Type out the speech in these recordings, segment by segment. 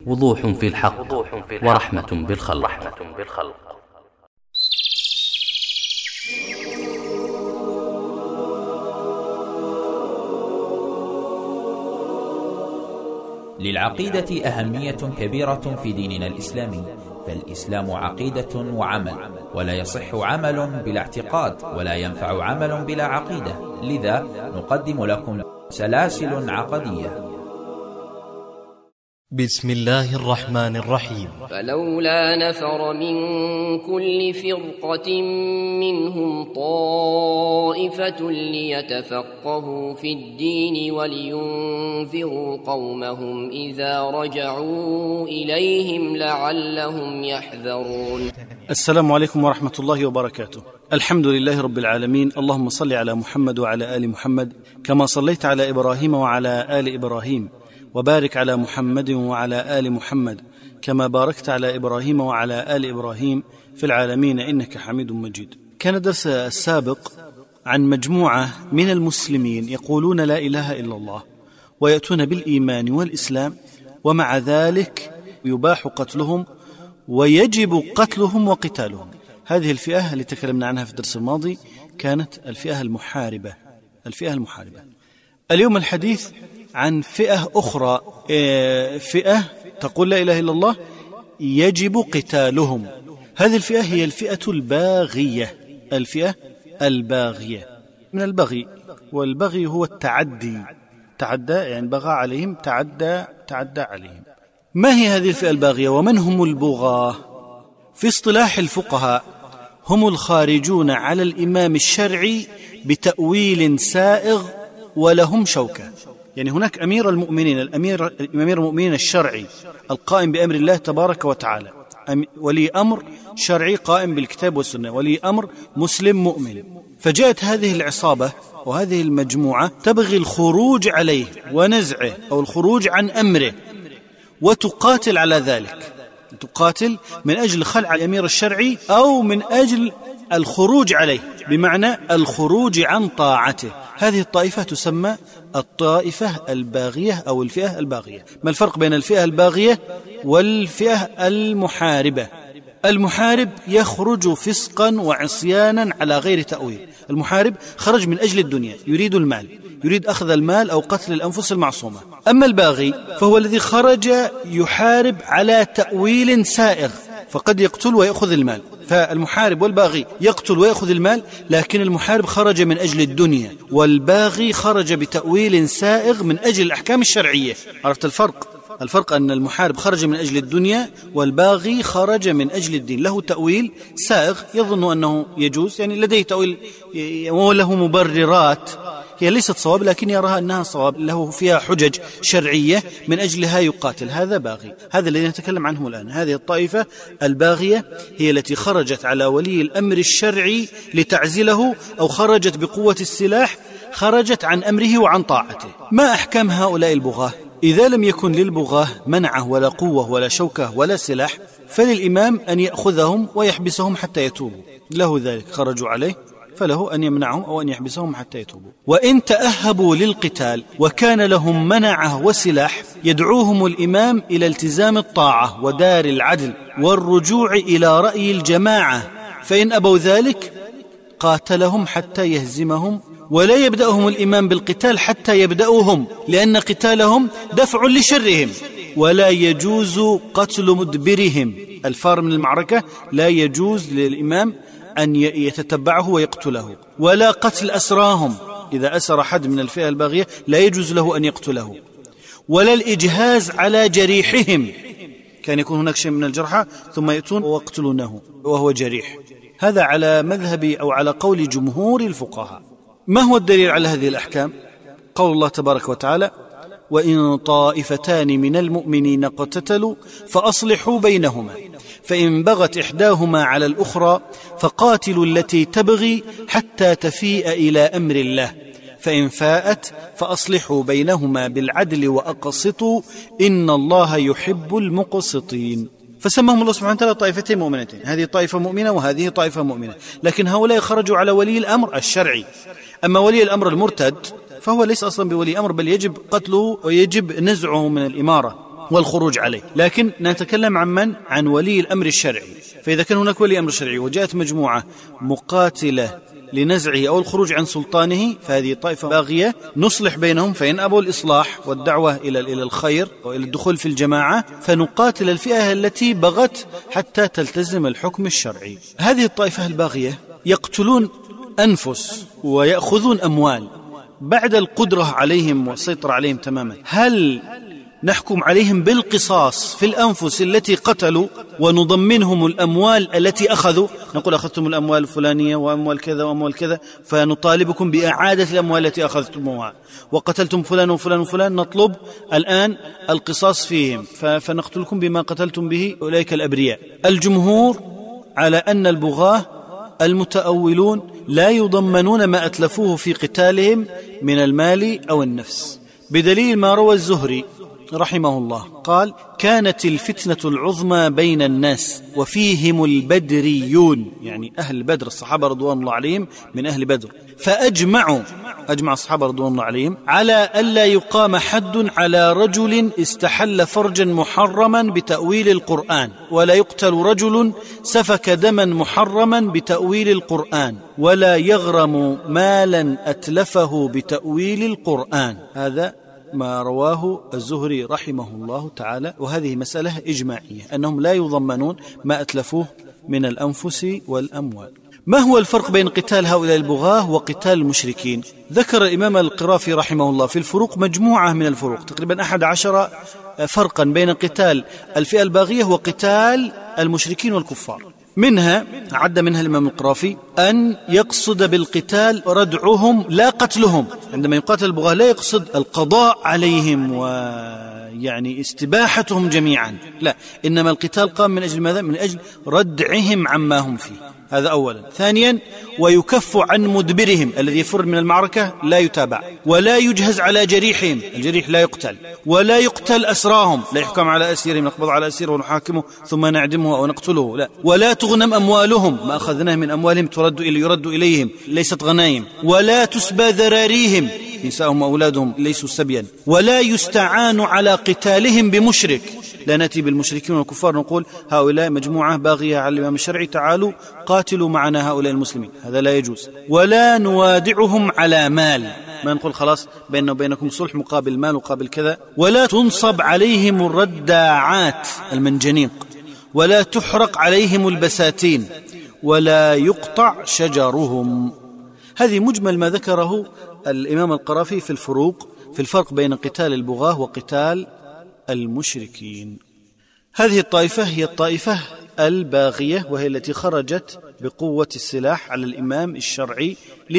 وضوح في الحق ورحمة بالخلق. للعقيدة أهمية كبيرة في ديننا الإسلامي، فالإسلام عقيدة وعمل، ولا يصح عمل بلا اعتقاد، ولا ينفع عمل بلا عقيدة. لذا نقدم لكم سلاسل عقدية. بسم الله الرحمن الرحيم. فلولا نفر من كل فرقة منهم طائفة ليتفقهوا في الدين ولينذروا قومهم إذا رجعوا إليهم لعلهم يحذرون. السلام عليكم ورحمة الله وبركاته. الحمد لله رب العالمين، اللهم صل على محمد وعلى آل محمد كما صليت على إبراهيم وعلى آل إبراهيم، وبارك على محمد وعلى آل محمد كما باركت على إبراهيم وعلى آل إبراهيم في العالمين إنك حميد مجيد. كان الدرس السابق عن مجموعة من المسلمين يقولون لا إله إلا الله ويأتون بالإيمان والإسلام، ومع ذلك يباح قتلهم ويجب قتلهم وقتالهم. هذه الفئة اللي تكلمنا عنها في الدرس الماضي كانت الفئة المحاربة. اليوم الحديث عن فئة أخرى، فئة تقول لا إله إلا الله يجب قتالهم. هذه الفئة هي الفئة الباغية. الفئة الباغية من البغي، والبغي هو التعدي. تعدى يعني بغى عليهم، تعدى عليهم. ما هي هذه الفئة الباغية ومن هم البغاة؟ في اصطلاح الفقهاء هم الخارجون على الإمام الشرعي بتأويل سائغ ولهم شوكة. يعني هناك أمير المؤمنين، الأمير المؤمنين الشرعي القائم بأمر الله تبارك وتعالى، ولي أمر شرعي قائم بالكتاب والسنة، ولي أمر مسلم مؤمن. فجاءت هذه العصابة وهذه المجموعة تبغي الخروج عليه ونزعه أو الخروج عن أمره، وتقاتل على ذلك، تقاتل من أجل خلع الأمير الشرعي أو من أجل الخروج عليه، بمعنى الخروج عن طاعته. هذه الطائفة تسمى الطائفة الباغية أو الفئة الباغية. ما الفرق بين الفئة الباغية والفئة المحاربة؟ المحارب يخرج فسقا وعصيانا على غير تأويل. المحارب خرج من أجل الدنيا، يريد المال، يريد أخذ المال أو قتل الأنفس المعصومة. أما الباغي فهو الذي خرج يحارب على تأويل سائغ، فقد يقتل ويأخذ المال. فالمحارب والباغي يقتل ويأخذ المال، لكن المحارب خرج من أجل الدنيا، والباغي خرج بتأويل سائغ من أجل الأحكام الشرعية. عرفت الفرق أن المحارب خرج من أجل الدنيا، والباغي خرج من أجل الدين. له تأويل سائغ يظن أنه يجوز، يعني لديه تأويل وله مبررات هي ليست صواب لكن يراها أنها صواب، له فيها حجج شرعية من أجلها يقاتل. هذا باغي، هذا الذي نتكلم عنه الآن. هذه الطائفة الباغية هي التي خرجت على ولي الأمر الشرعي لتعزله، أو خرجت بقوة السلاح، خرجت عن أمره وعن طاعته. ما أحكام هؤلاء البغاة؟ إذا لم يكن للبغاة منعه ولا قوة ولا شوكة ولا سلاح، فللإمام أن يأخذهم ويحبسهم حتى يتوبوا، له ذلك، خرجوا عليه فله أن يمنعهم أو أن يحبسهم حتى يتوبوا. وإن تأهبوا للقتال وكان لهم منعه وسلاح، يدعوهم الإمام إلى التزام الطاعة ودار العدل والرجوع إلى رأي الجماعة، فإن أبوا ذلك قاتلهم حتى يهزمهم، ولا يبدأهم الإمام بالقتال حتى يبدأوهم، لأن قتالهم دفع لشرهم. ولا يجوز قتل مدبرهم، الفار من المعركة لا يجوز للإمام أن يتتبعه ويقتله. ولا قتل أسراهم، إذا أسر حد من الفئة الباغية لا يجوز له أن يقتله. ولا الإجهاز على جريحهم، كان يكون هناك شيء من الجرحى ثم يأتون ويقتلونه وهو جريح. هذا على مذهب أو على قول جمهور الفقهاء. ما هو الدليل على هذه الأحكام؟ قول الله تبارك وتعالى: وإن طائفتان من المؤمنين اقتتلوا فأصلحوا بينهما، فإن بغت إحداهما على الأخرى فقاتلوا التي تبغي حتى تفيء إلى أمر الله، فإن فاءت فأصلحوا بينهما بالعدل وأقسطوا إن الله يحب المقسطين. فسمهم الله سبحانه وتعالى طائفتين مؤمنتين، هذه طائفة مؤمنة وهذه طائفة مؤمنة، لكن هؤلاء خرجوا على ولي الأمر الشرعي. أما ولي الأمر المرتد فهو ليس أصلا بولي أمر، بل يجب قتله ويجب نزعه من الإمارة، والخروج عليه، لكن نتكلم عن من؟ عن ولي الأمر الشرعي. فإذا كان هناك ولي أمر شرعي وجاءت مجموعة مقاتلة لنزعه أو الخروج عن سلطانه، فهذه طائفة باغية، نصلح بينهم، فإن أبوا الإصلاح والدعوة إلى الخير وإلى الدخول في الجماعة فنقاتل الفئة التي بغت حتى تلتزم الحكم الشرعي. هذه الطائفة الباغية يقتلون أنفس ويأخذون أموال بعد القدرة عليهم والسيطرة عليهم تماما. هل نحكم عليهم بالقصاص في الأنفس التي قتلوا ونضمنهم الأموال التي أخذوا؟ نقول أخذتم الأموال الفلانية وأموال كذا وأموال كذا، فنطالبكم بإعادة الأموال التي أخذتموها، وقتلتم فلان وفلان وفلان، نطلب الآن القصاص فيهم، فنقتلكم بما قتلتم به أولئك الأبرياء. الجمهور على أن البغاة المتأولون لا يضمنون ما أتلفوه في قتالهم من المال أو النفس، بدليل ما روى الزهري رحمه الله قال: كانت الفتنة العظمى بين الناس وفيهم البدريون، يعني أهل بدر، الصحابة رضوان الله عليهم من أهل بدر، فأجمع الصحابة رضوان الله عليهم على ألا يقام حد على رجل استحل فرجا محرما بتأويل القرآن، ولا يقتل رجل سفك دما محرما بتأويل القرآن، ولا يغرم مالا أتلفه بتأويل القرآن. هذا ما رواه الزهري رحمه الله تعالى، وهذه مسألة إجماعية أنهم لا يضمنون ما أتلفوه من الأنفس والأموال. ما هو الفرق بين قتال هؤلاء البغاة وقتال المشركين؟ ذكر الإمام القرافي رحمه الله في الفروق مجموعة من الفروق، تقريبا 11 فرقا بين قتال الفئة الباغية وقتال المشركين والكفار. منها عد منها الإمام القرافي أن يقصد بالقتال ردعهم لا قتلهم. عندما يقاتل البغاة لا يقصد القضاء عليهم ويعني استباحتهم جميعا، لا، إنما القتال قام من أجل ماذا؟ من أجل ردعهم عما هم فيه. هذا أولا. ثانيا، ويكف عن مدبرهم، الذي يفر من المعركة لا يتابع، ولا يجهز على جريحهم، الجريح لا يقتل، ولا يقتل أسراهم، لا يحكم على أسيرهم، نقبض على أسير ونحاكمه ثم نعدمه أو نقتله، لا، ولا تغنم أموالهم، ما أخذناه من أموالهم يرد إليهم، ليست غنائم، ولا تسبى ذراريهم، نساءهم وأولادهم ليسوا سبيا، ولا يستعان على قتالهم بمشرك، لا نأتي بالمشركين والكفار نقول هؤلاء مجموعة باغية على الإمام الشرعي، تعالوا قاتلوا معنا هؤلاء المسلمين، هذا لا يجوز. ولا نوادعهم على مال، ما نقول خلاص بيننا وبينكم صلح مقابل مال مقابل كذا. ولا تنصب عليهم الرداعات المنجنيق، ولا تحرق عليهم البساتين، ولا يقطع شجرهم. هذه مجمل ما ذكره الإمام القرافي في الفرق بين قتال البغاة وقتال المشركين. هذه الطائفة هي الطائفة الباغية، وهي التي خرجت بقوة السلاح على الإمام الشرعي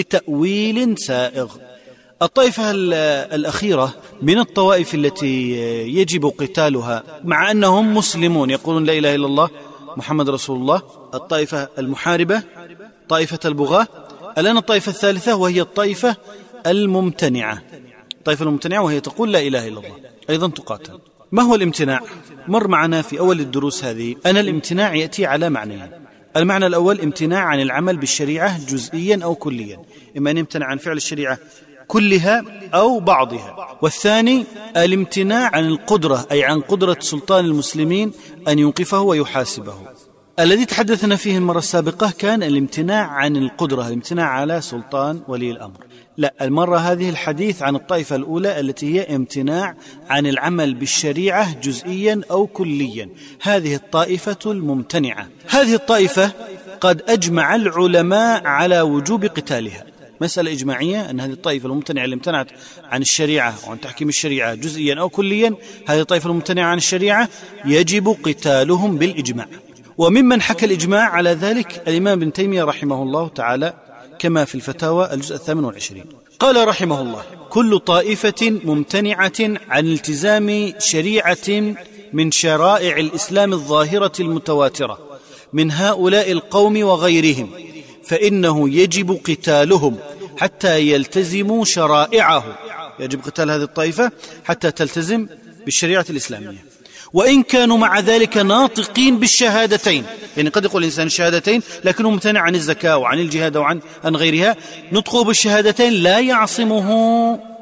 لتأويل سائغ. الطائفة الأخيرة من الطوائف التي يجب قتالها مع أنهم مسلمون يقولون لا إله إلا الله محمد رسول الله، الطائفة المحاربة، طائفة البغاة. الآن الطائفة الثالثة وهي الطائفة الممتنعة، الطائفة الممتنعة وهي تقول لا إله إلا الله، أيضا تقاتل. ما هو الامتناع؟ مر معنا في أول الدروس هذه أن الامتناع يأتي على معنيين. المعنى الأول امتناع عن العمل بالشريعة جزئيا أو كليا، إما أن يمتنع عن فعل الشريعة كلها أو بعضها. والثاني الامتناع عن القدرة، أي عن قدرة سلطان المسلمين أن يوقفه ويحاسبه. الذي تحدثنا فيه المرة السابقة كان الامتناع عن القدرة، الامتناع على سلطان ولي الأمر. لا، المرة هذه الحديث عن الطائفة الأولى التي هي امتناع عن العمل بالشريعة جزئيا أو كليا، هذه الطائفة الممتنعة. هذه الطائفة قد أجمع العلماء على وجوب قتالها، مسألة إجماعية أن هذه الطائفة الممتنعة اللي امتنعت عن الشريعة وعن تحكيم الشريعة جزئيا أو كليا، هذه الطائفة الممتنعة عن الشريعة يجب قتالهم بالإجماع. وممن حكى الإجماع على ذلك الإمام ابن تيمية رحمه الله تعالى كما في الفتاوى الجزء 28. قال رحمه الله: كل طائفة ممتنعة عن التزام شريعة من شرائع الإسلام الظاهرة المتواترة من هؤلاء القوم وغيرهم فإنه يجب قتالهم حتى يلتزموا شرائعه، يجب قتال هذه الطائفة حتى تلتزم بالشريعة الإسلامية، وإن كانوا مع ذلك ناطقين بالشهادتين. يعني قد يقول الإنسان الشهادتين لكنه ممتنع عن الزكاة وعن الجهاد وعن غيرها، نطقه بالشهادتين لا يعصمه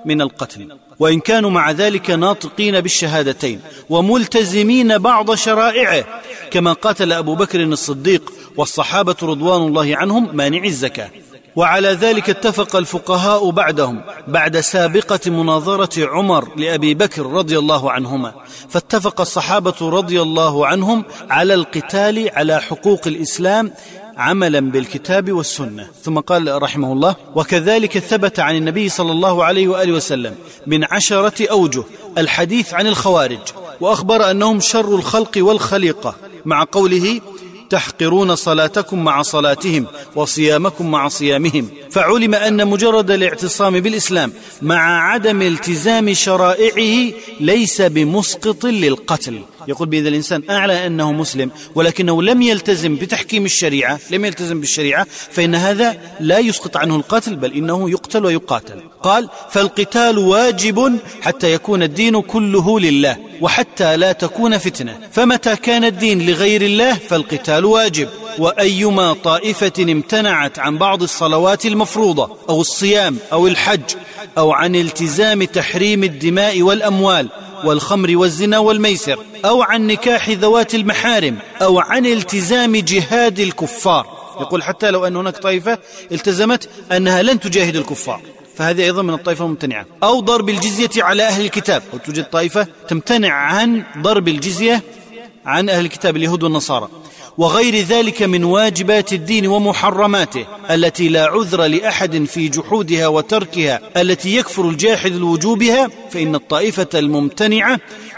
من القتل، وإن كانوا مع ذلك ناطقين بالشهادتين وملتزمين بعض شرائعه، كما قاتل أبو بكر الصديق والصحابة رضوان الله عنهم مانع الزكاة. وعلى ذلك اتفق الفقهاء بعدهم بعد سابقة مناظرة عمر لأبي بكر رضي الله عنهما، فاتفق الصحابة رضي الله عنهم على القتال على حقوق الإسلام عملا بالكتاب والسنة. ثم قال رحمه الله: وكذلك ثبت عن النبي صلى الله عليه وآله وسلم من 10 أوجه الحديث عن الخوارج، وأخبر أنهم شر الخلق والخليقة، مع قوله: تحقرون صلاتكم مع صلاتهم وصيامكم مع صيامهم. فعلم أن مجرد الاعتصام بالإسلام مع عدم التزام شرائعه ليس بمسقط للقتل. يقول بإذا الإنسان أعلى أنه مسلم ولكنه لم يلتزم بتحكيم الشريعة، لم يلتزم بالشريعة، فإن هذا لا يسقط عنه القتل، بل إنه يقتل ويقاتل. قال: فالقتال واجب حتى يكون الدين كله لله، وحتى لا تكون فتنة، فمتى كان الدين لغير الله فالقتال واجب. وأيما طائفة امتنعت عن بعض الصلوات المفروضة أو الصيام أو الحج أو عن التزام تحريم الدماء والأموال والخمر والزنا والميسر أو عن نكاح ذوات المحارم أو عن التزام جهاد الكفار، يقول حتى لو أن هناك طائفة التزمت أنها لن تجاهد الكفار فهذه أيضا من الطائفة الممتنعة، أو ضرب الجزية على أهل الكتاب، أو توجد طائفة تمتنع عن ضرب الجزية عن أهل الكتاب اليهود والنصارى، وغير ذلك من واجبات الدين ومحرماته التي لا عذر لأحد في جحودها وتركها، التي يكفر الجاحد لوجوبها، فإن الطائفة الممتنعة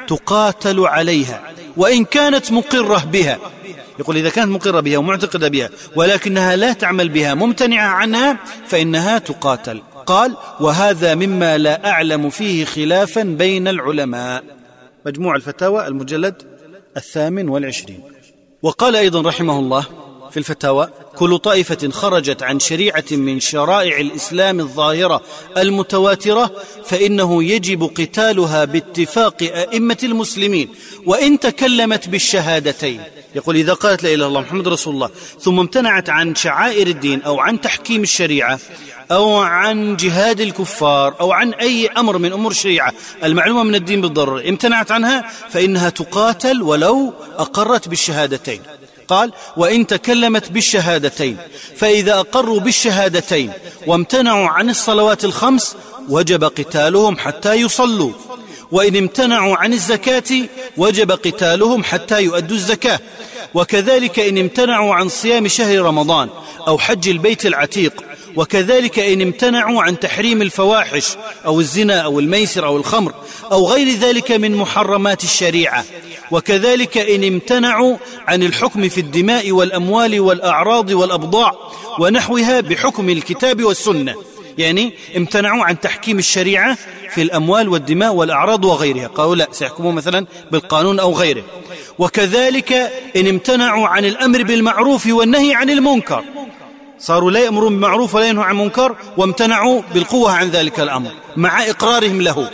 تقاتل عليها وإن كانت مقرة بها. يقول إذا كانت مقرة بها ومعتقدة بها ولكنها لا تعمل بها، ممتنعة عنها، فإنها تقاتل. قال: وهذا مما لا أعلم فيه خلافا بين العلماء. مجموع الفتاوى المجلد 28. وقال أيضا رحمه الله في الفتاوى: كل طائفة خرجت عن شريعة من شرائع الإسلام الظاهرة المتواترة فإنه يجب قتالها باتفاق أئمة المسلمين وإن تكلمت بالشهادتين. يقول إذا قالت لا إله إلا الله محمد رسول الله ثم امتنعت عن شعائر الدين أو عن تحكيم الشريعة أو عن جهاد الكفار أو عن أي أمر من أمور الشريعة المعلومة من الدين بالضرورة، امتنعت عنها فإنها تقاتل ولو أقرت بالشهادتين. قال: وإن تكلمت بالشهادتين، فإذا أقروا بالشهادتين وامتنعوا عن الصلوات الخمس وجب قتالهم حتى يصلوا، وإن امتنعوا عن الزكاة وجب قتالهم حتى يؤدوا الزكاة، وكذلك إن امتنعوا عن صيام شهر رمضان أو حج البيت العتيق، وكذلك إن امتنعوا عن تحريم الفواحش أو الزنا أو الميسر أو الخمر أو غير ذلك من محرمات الشريعة، وكذلك إن امتنعوا عن الحكم في الدماء والأموال والأعراض والأبضاع ونحوها بحكم الكتاب والسنة، يعني امتنعوا عن تحكيم الشريعة في الأموال والدماء والأعراض وغيرها، قالوا لا سيحكموا مثلا بالقانون أو غيره. وكذلك إن امتنعوا عن الأمر بالمعروف والنهي عن المنكر، صاروا لا يأمرون بالمعروف ولا ينهوا عن المنكر وامتنعوا بالقوة عن ذلك الأمر مع إقرارهم له.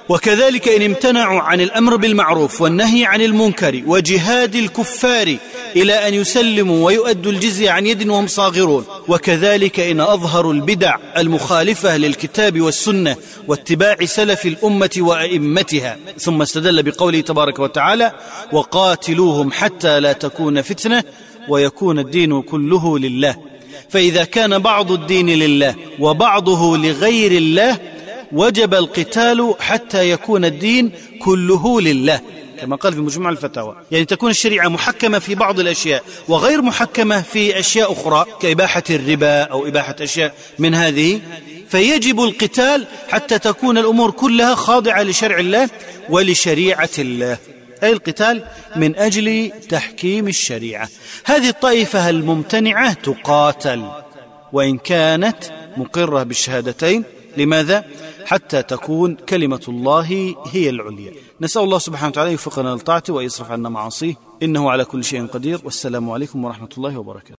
وكذلك إن امتنعوا عن الأمر بالمعروف والنهي عن المنكر وجهاد الكفار إلى أن يسلموا ويؤدوا الجزية عن يد وهم صاغرون، وكذلك إن أظهروا البدع المخالفة للكتاب والسنة واتباع سلف الأمة وأئمتها. ثم استدل بقوله تبارك وتعالى: وقاتلوهم حتى لا تكون فتنة ويكون الدين كله لله. فإذا كان بعض الدين لله وبعضه لغير الله وجب القتال حتى يكون الدين كله لله، كما قال في مجموع الفتاوى، يعني تكون الشريعة محكمة في بعض الأشياء وغير محكمة في أشياء أخرى كإباحة الربا أو إباحة أشياء من هذه، فيجب القتال حتى تكون الأمور كلها خاضعة لشرع الله ولشريعة الله، أي القتال من أجل تحكيم الشريعة. هذه الطائفة الممتنعة تقاتل وإن كانت مقرة بالشهادتين. لماذا؟ حتى تكون كلمة الله هي العليا. نسأل الله سبحانه وتعالى يوفقنا للطاعة ويصرف عنا معاصيه، إنه على كل شيء قدير. والسلام عليكم ورحمة الله وبركاته.